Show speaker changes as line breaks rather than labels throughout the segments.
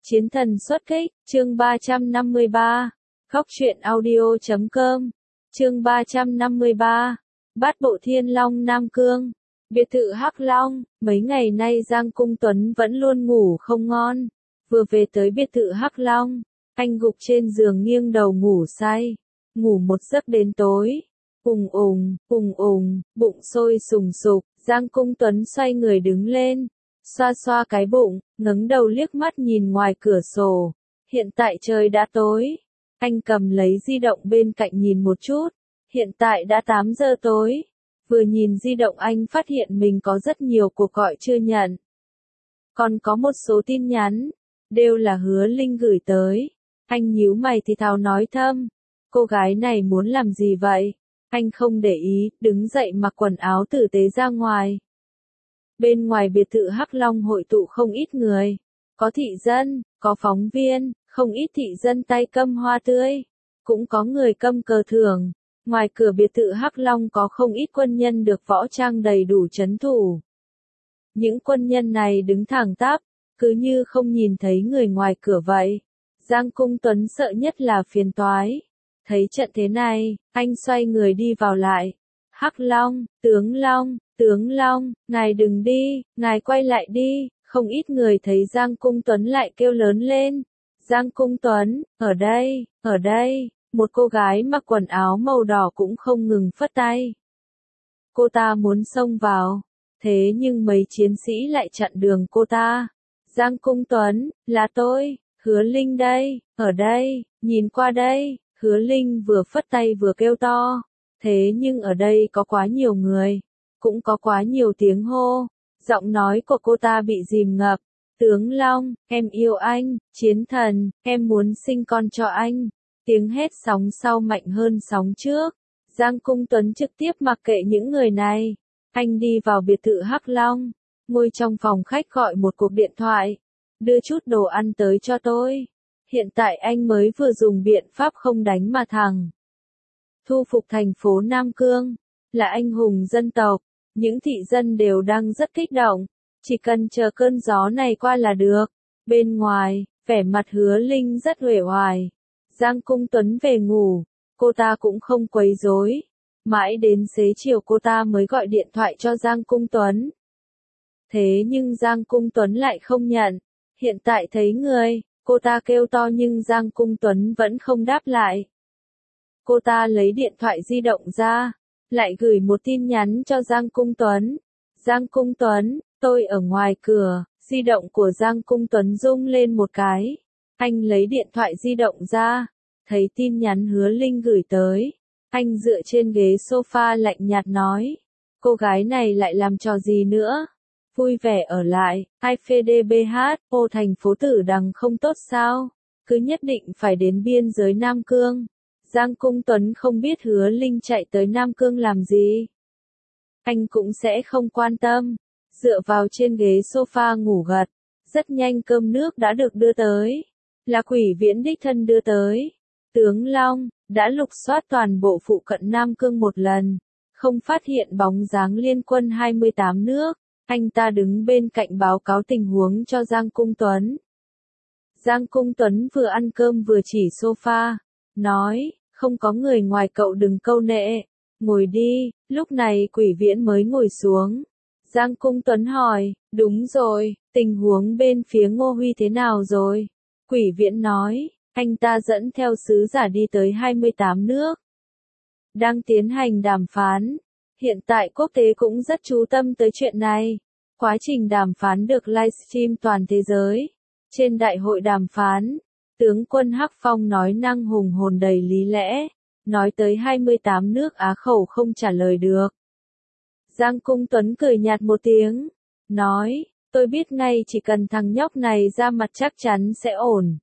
Chiến thần xuất kích, chương 353, khóc truyện audio.com, chương 353, bát bộ thiên long Nam Cương, biệt thự Hắc Long, mấy ngày nay Giang Cung Tuấn vẫn luôn ngủ không ngon, vừa về tới biệt thự Hắc Long, anh gục trên giường nghiêng đầu ngủ say, ngủ một giấc đến tối, ùng ùng, bụng sôi sùng sục, Giang Cung Tuấn xoay người đứng lên. Xoa xoa cái bụng, ngẩng đầu liếc mắt nhìn ngoài cửa sổ. Hiện tại trời đã tối. Anh cầm lấy di động bên cạnh nhìn một chút. Hiện tại đã 8 giờ tối. Vừa nhìn di động anh phát hiện mình có rất nhiều cuộc gọi chưa nhận. Còn có một số tin nhắn. Đều là Hứa Linh gửi tới. Anh nhíu mày thì thào nói thầm. Cô gái này muốn làm gì vậy? Anh không để ý, đứng dậy mặc quần áo tử tế ra ngoài. Bên ngoài biệt thự Hắc Long hội tụ không ít người. Có thị dân, có phóng viên, không ít thị dân tay cầm hoa tươi. Cũng có người cầm cờ thưởng. Ngoài cửa biệt thự Hắc Long có không ít quân nhân được võ trang đầy đủ trấn thủ. Những quân nhân này đứng thẳng tắp, cứ như không nhìn thấy người ngoài cửa vậy. Giang Cung Tuấn sợ nhất là phiền toái. Thấy trận thế này, anh xoay người đi vào lại. Hắc Long, Tướng Long, ngài đừng đi, ngài quay lại đi, không ít người thấy Giang Cung Tuấn lại kêu lớn lên. Giang Cung Tuấn, ở đây, một cô gái mặc quần áo màu đỏ cũng không ngừng phất tay. Cô ta muốn xông vào, thế nhưng mấy chiến sĩ lại chặn đường cô ta. Giang Cung Tuấn, là tôi, Hứa Linh đây, ở đây, nhìn qua đây, Hứa Linh vừa phất tay vừa kêu to. Thế nhưng ở đây có quá nhiều người. Cũng có quá nhiều tiếng hô, giọng nói của cô ta bị dìm ngập. Tướng Long, em yêu anh, chiến thần, em muốn sinh con cho anh. Tiếng hét sóng sau mạnh hơn sóng trước. Giang Cung Tuấn trực tiếp mặc kệ những người này. Anh đi vào biệt thự Hắc Long, ngồi trong phòng khách gọi một cuộc điện thoại. Đưa chút đồ ăn tới cho tôi. Hiện tại anh mới vừa dùng biện pháp không đánh mà thẳng. Thu phục thành phố Nam Cương, là anh hùng dân tộc. Những thị dân đều đang rất kích động, chỉ cần chờ cơn gió này qua là được. Bên ngoài, vẻ mặt Hứa Linh rất uể oải. Giang Cung Tuấn về ngủ, cô ta cũng không quấy rối. Mãi đến xế chiều cô ta mới gọi điện thoại cho Giang Cung Tuấn. Thế nhưng Giang Cung Tuấn lại không nhận. Hiện tại thấy người, cô ta kêu to nhưng Giang Cung Tuấn vẫn không đáp lại. Cô ta lấy điện thoại di động ra. Lại gửi một tin nhắn cho Giang Cung Tuấn. Giang Cung Tuấn, tôi ở ngoài cửa. Di động của Giang Cung Tuấn rung lên một cái. Anh lấy điện thoại di động ra. Thấy tin nhắn Hứa Linh gửi tới. Anh dựa trên ghế sofa lạnh nhạt nói. Cô gái này lại làm trò gì nữa? Vui vẻ ở lại. IFDBH, ô thành phố Tử Đằng không tốt sao? Cứ nhất định phải đến biên giới Nam Cương. Giang Cung Tuấn không biết Hứa Linh chạy tới Nam Cương làm gì. Anh cũng sẽ không quan tâm. Dựa vào trên ghế sofa ngủ gật. Rất nhanh cơm nước đã được đưa tới. Là Quỷ Viễn đích thân đưa tới. Tướng Long, đã lục soát toàn bộ phụ cận Nam Cương một lần. Không phát hiện bóng dáng liên quân 28 nước. Anh ta đứng bên cạnh báo cáo tình huống cho Giang Cung Tuấn. Giang Cung Tuấn vừa ăn cơm vừa chỉ sofa. Nói. Không có người ngoài cậu đừng câu nệ. Ngồi đi, lúc này Quỷ Viễn mới ngồi xuống. Giang Cung Tuấn hỏi, đúng rồi, tình huống bên phía Ngô Huy thế nào rồi? Quỷ Viễn nói, anh ta dẫn theo sứ giả đi tới 28 nước. Đang tiến hành đàm phán. Hiện tại quốc tế cũng rất chú tâm tới chuyện này. Quá trình đàm phán được livestream toàn thế giới. Trên đại hội đàm phán. Tướng quân Hắc Phong nói năng hùng hồn đầy lý lẽ, nói tới 28 nước Á khẩu không trả lời được. Giang Cung Tuấn cười nhạt một tiếng, nói, tôi biết ngay chỉ cần thằng nhóc này ra mặt chắc chắn sẽ ổn.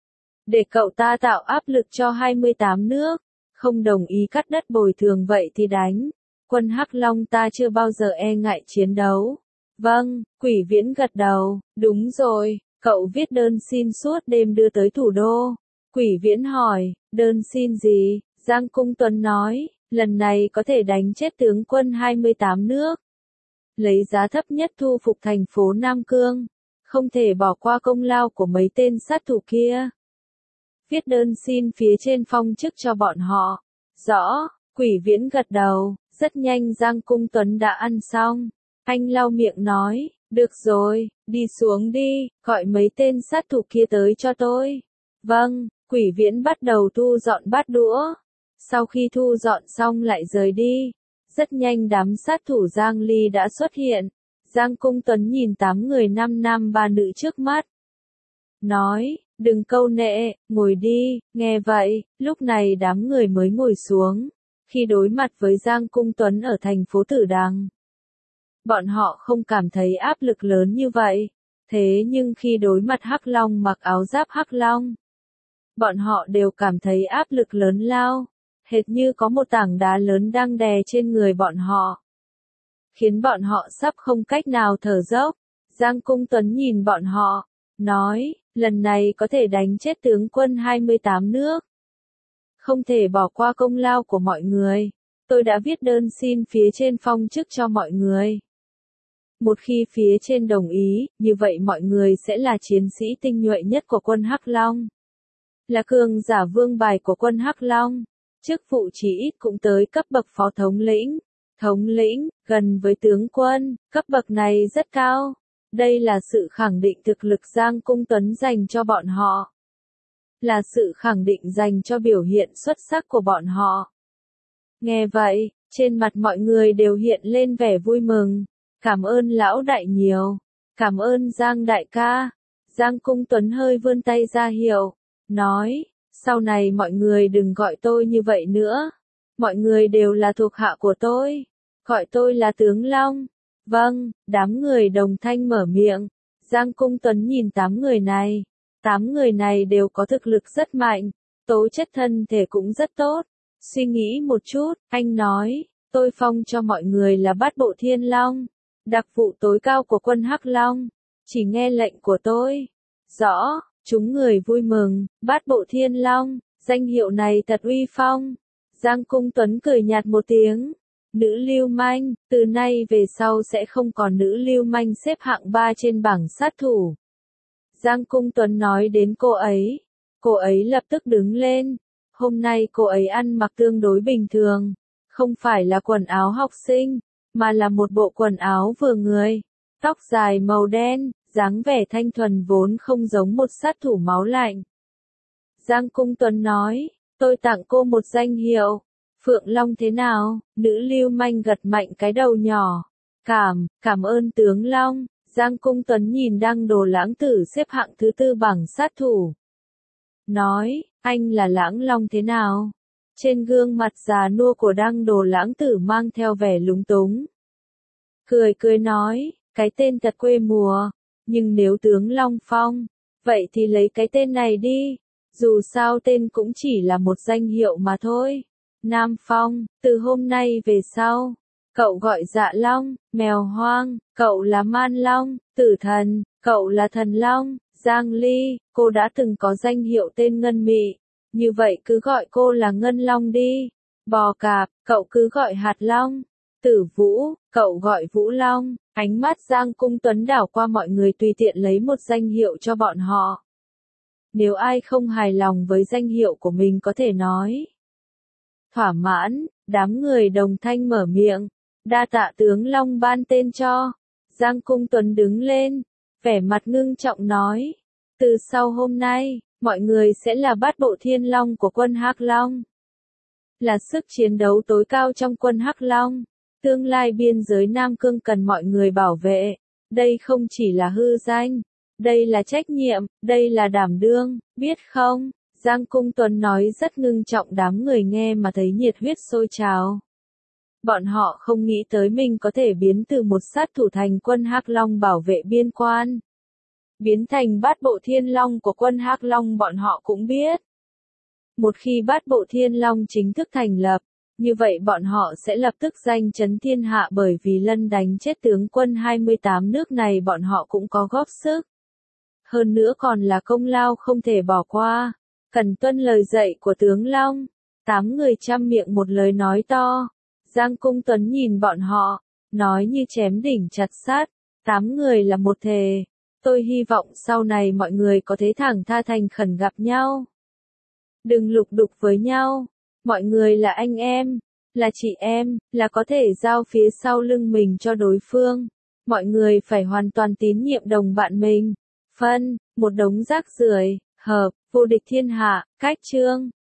Để cậu ta tạo áp lực cho 28 nước, không đồng ý cắt đất bồi thường vậy thì đánh. Quân Hắc Long ta chưa bao giờ e ngại chiến đấu. Vâng, Quỷ Viễn gật đầu, đúng rồi. Cậu viết đơn xin suốt đêm đưa tới thủ đô. Quỷ Viễn hỏi, đơn xin gì? Giang Cung Tuấn nói, lần này có thể đánh chết tướng quân 28 nước. Lấy giá thấp nhất thu phục thành phố Nam Cương. Không thể bỏ qua công lao của mấy tên sát thủ kia. Viết đơn xin phía trên phong chức cho bọn họ. Rõ, Quỷ Viễn gật đầu, rất nhanh Giang Cung Tuấn đã ăn xong. Anh lau miệng nói, được rồi, đi xuống đi, gọi mấy tên sát thủ kia tới cho tôi. Vâng, Quỷ Viễn bắt đầu thu dọn bát đũa. Sau khi thu dọn xong lại rời đi. Rất nhanh đám sát thủ Giang Ly đã xuất hiện. Giang Cung Tuấn nhìn 8 người 5 nam 3 nữ trước mắt. Nói, đừng câu nệ, ngồi đi, nghe vậy, lúc này đám người mới ngồi xuống. Khi đối mặt với Giang Cung Tuấn ở thành phố Tử Đằng, bọn họ không cảm thấy áp lực lớn như vậy. Thế nhưng khi đối mặt Hắc Long mặc áo giáp Hắc Long, bọn họ đều cảm thấy áp lực lớn lao, hệt như có một tảng đá lớn đang đè trên người bọn họ, khiến bọn họ sắp không cách nào thở dốc. Giang Cung Tuấn nhìn bọn họ, nói, lần này có thể đánh chết tướng quân 28 nước. Không thể bỏ qua công lao của mọi người. Tôi đã viết đơn xin phía trên phong chức cho mọi người. Một khi phía trên đồng ý, như vậy mọi người sẽ là chiến sĩ tinh nhuệ nhất của quân Hắc Long. Là cường giả vương bài của quân Hắc Long. Chức vụ chỉ ít cũng tới cấp bậc phó thống lĩnh. Thống lĩnh, gần với tướng quân, cấp bậc này rất cao. Đây là sự khẳng định thực lực Giang Cung Tuấn dành cho bọn họ. Là sự khẳng định dành cho biểu hiện xuất sắc của bọn họ. Nghe vậy, trên mặt mọi người đều hiện lên vẻ vui mừng. Cảm ơn lão đại nhiều. Cảm ơn Giang đại ca. Giang Cung Tuấn hơi vươn tay ra hiệu. Nói, sau này mọi người đừng gọi tôi như vậy nữa. Mọi người đều là thuộc hạ của tôi. Gọi tôi là tướng Long. Vâng, đám người đồng thanh mở miệng. Giang Cung Tuấn nhìn 8 người này. 8 người này đều có thực lực rất mạnh. Tố chất thân thể cũng rất tốt. Suy nghĩ một chút, anh nói, tôi phong cho mọi người là Bát Bộ Thiên Long. Đặc vụ tối cao của quân Hắc Long. Chỉ nghe lệnh của tôi. Rõ, chúng người vui mừng, Bát Bộ Thiên Long, danh hiệu này thật uy phong. Giang Cung Tuấn cười nhạt một tiếng. Nữ lưu manh, từ nay về sau sẽ không còn nữ lưu manh xếp hạng 3 trên bảng sát thủ. Giang Cung Tuấn nói đến cô ấy lập tức đứng lên. Hôm nay cô ấy ăn mặc tương đối bình thường, không phải là quần áo học sinh, mà là một bộ quần áo vừa người. Tóc dài màu đen, dáng vẻ thanh thuần vốn không giống một sát thủ máu lạnh. Giang Cung Tuấn nói, tôi tặng cô một danh hiệu. Phượng Long thế nào? Nữ lưu manh gật mạnh cái đầu nhỏ. Cảm ơn tướng Long. Giang Cung Tuấn nhìn Đăng Đồ Lãng Tử xếp hạng thứ 4 bảng sát thủ. Nói, anh là Lãng Long thế nào? Trên gương mặt già nua của Đăng Đồ Lãng Tử mang theo vẻ lúng túng. Cười nói, cái tên thật quê mùa. Nhưng nếu tướng Long Phong, vậy thì lấy cái tên này đi. Dù sao tên cũng chỉ là một danh hiệu mà thôi. Nam Phong, từ hôm nay về sau, cậu gọi Dạ Long, mèo hoang, cậu là Man Long, Tử Thần, cậu là Thần Long. Giang Ly, cô đã từng có danh hiệu tên Ngân Mị, như vậy cứ gọi cô là Ngân Long đi. Bò Cạp, cậu cứ gọi Hạt Long. Tử Vũ, cậu gọi Vũ Long. Ánh mắt Giang Cung Tuấn đảo qua mọi người tùy tiện lấy một danh hiệu cho bọn họ. Nếu ai không hài lòng với danh hiệu của mình có thể nói thỏa mãn. Đám người đồng thanh mở miệng. Đa tạ tướng Long ban tên cho. Giang Cung Tuấn đứng lên, vẻ mặt ngưng trọng nói, từ sau hôm nay, mọi người sẽ là Bát Bộ Thiên Long của quân Hắc Long. Là sức chiến đấu tối cao trong quân Hắc Long. Tương lai biên giới Nam Cương cần mọi người bảo vệ. Đây không chỉ là hư danh, đây là trách nhiệm, đây là đảm đương, biết không? Giang Cung Tuấn nói rất ngưng trọng, đám người nghe mà thấy nhiệt huyết sôi trào. Bọn họ không nghĩ tới mình có thể biến từ một sát thủ thành quân Hắc Long bảo vệ biên quan. Biến thành Bát Bộ Thiên Long của quân Hắc Long bọn họ cũng biết. Một khi Bát Bộ Thiên Long chính thức thành lập, như vậy bọn họ sẽ lập tức danh chấn thiên hạ, bởi vì lần đánh chết tướng quân 28 nước này bọn họ cũng có góp sức. Hơn nữa còn là công lao không thể bỏ qua. Cần tuân lời dạy của tướng Long. 8 người chăm miệng một lời nói to. Giang Cung Tuấn nhìn bọn họ, nói như chém đỉnh chặt sắt. 8 người là một thể. Tôi hy vọng sau này mọi người có thể thẳng tha thành khẩn gặp nhau. Đừng lục đục với nhau. Mọi người là anh em, là chị em, là có thể giao phía sau lưng mình cho đối phương. Mọi người phải hoàn toàn tín nhiệm đồng bạn mình. Phân, một đống rác rưởi, hợp, vô địch thiên hạ, cách chương.